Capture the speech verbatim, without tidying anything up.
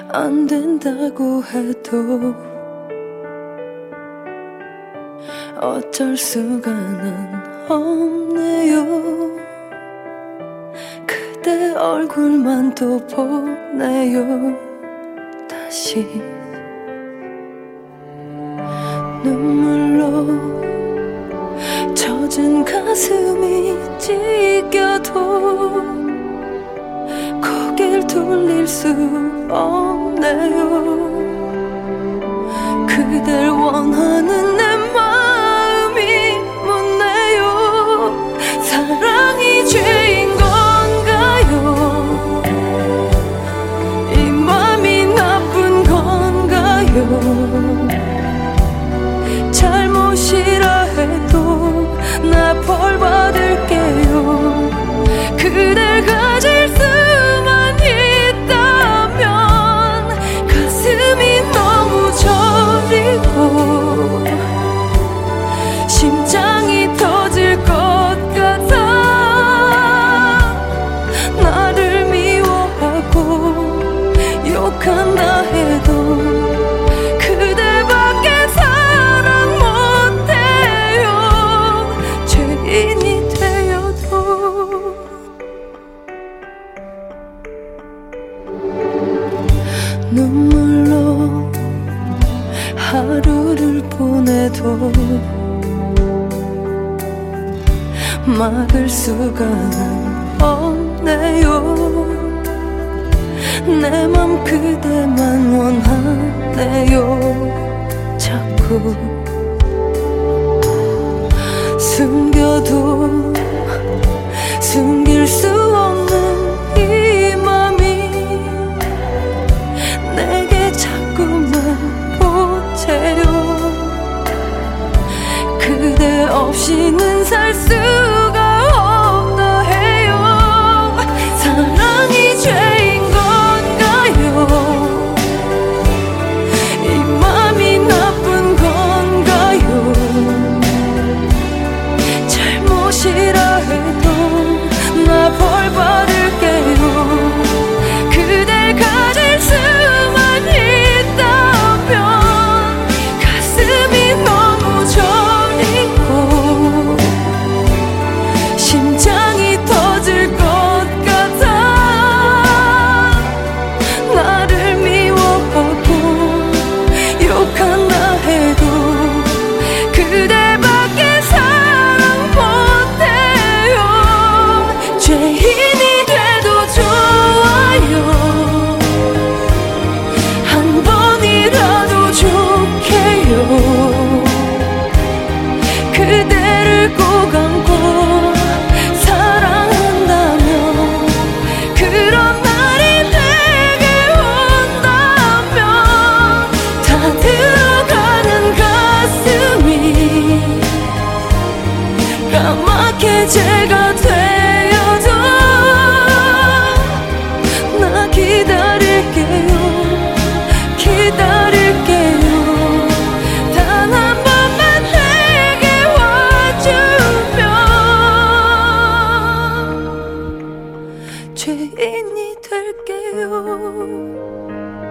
안 된다고 해도 어쩔 수가는 없네요. 그대 얼굴만 또 보네요. 다시 눈물로 젖은 가슴이 찢겨도 고개를 돌릴 수 없네요. 그댈 원하는 내 마음이 묻네요. 사랑이 죄인 건가요? 이 맘이 나쁜 건가요? 잘못이라 해도 나 벌 받을게요. 그댈 가질 수만 있다면 가슴이 너무 저리고 심장이 터질 것 같아. 나를 미워하고 욕한다 해도 그대밖에 사랑 못해요. 죄인이 되어도. 눈물로 하루를 보내도 막을 수가는 없네요. 내 맘 그대만 원하네요. 자꾸 숨겨도 숨길 수 없는 이 맘이 내게 자꾸만 보채요. 그대 없이는 살 수가 없나 해요. 사랑이 죄인 건가요? 이 맘이 나쁜 건가요? 잘못이라 해도 나 벌 받을게요. 그댈 가질 수만 있다면 가슴이 너무 저리고 심장이 터질 것 같아. 나를 미워하고 욕한다 해도 그대밖에 사랑 못해요. 죄인이 돼도 좋아요. 한 번이라도 좋게요. 그대를 꼭 안고 사랑한다면 그런 날이 내게 온다면 다 들어가는 가슴이 까맣게 제가 되어도 나 기다릴게요. 기다릴게요. 단 한 번만 내게 와주면 죄인이 될게요.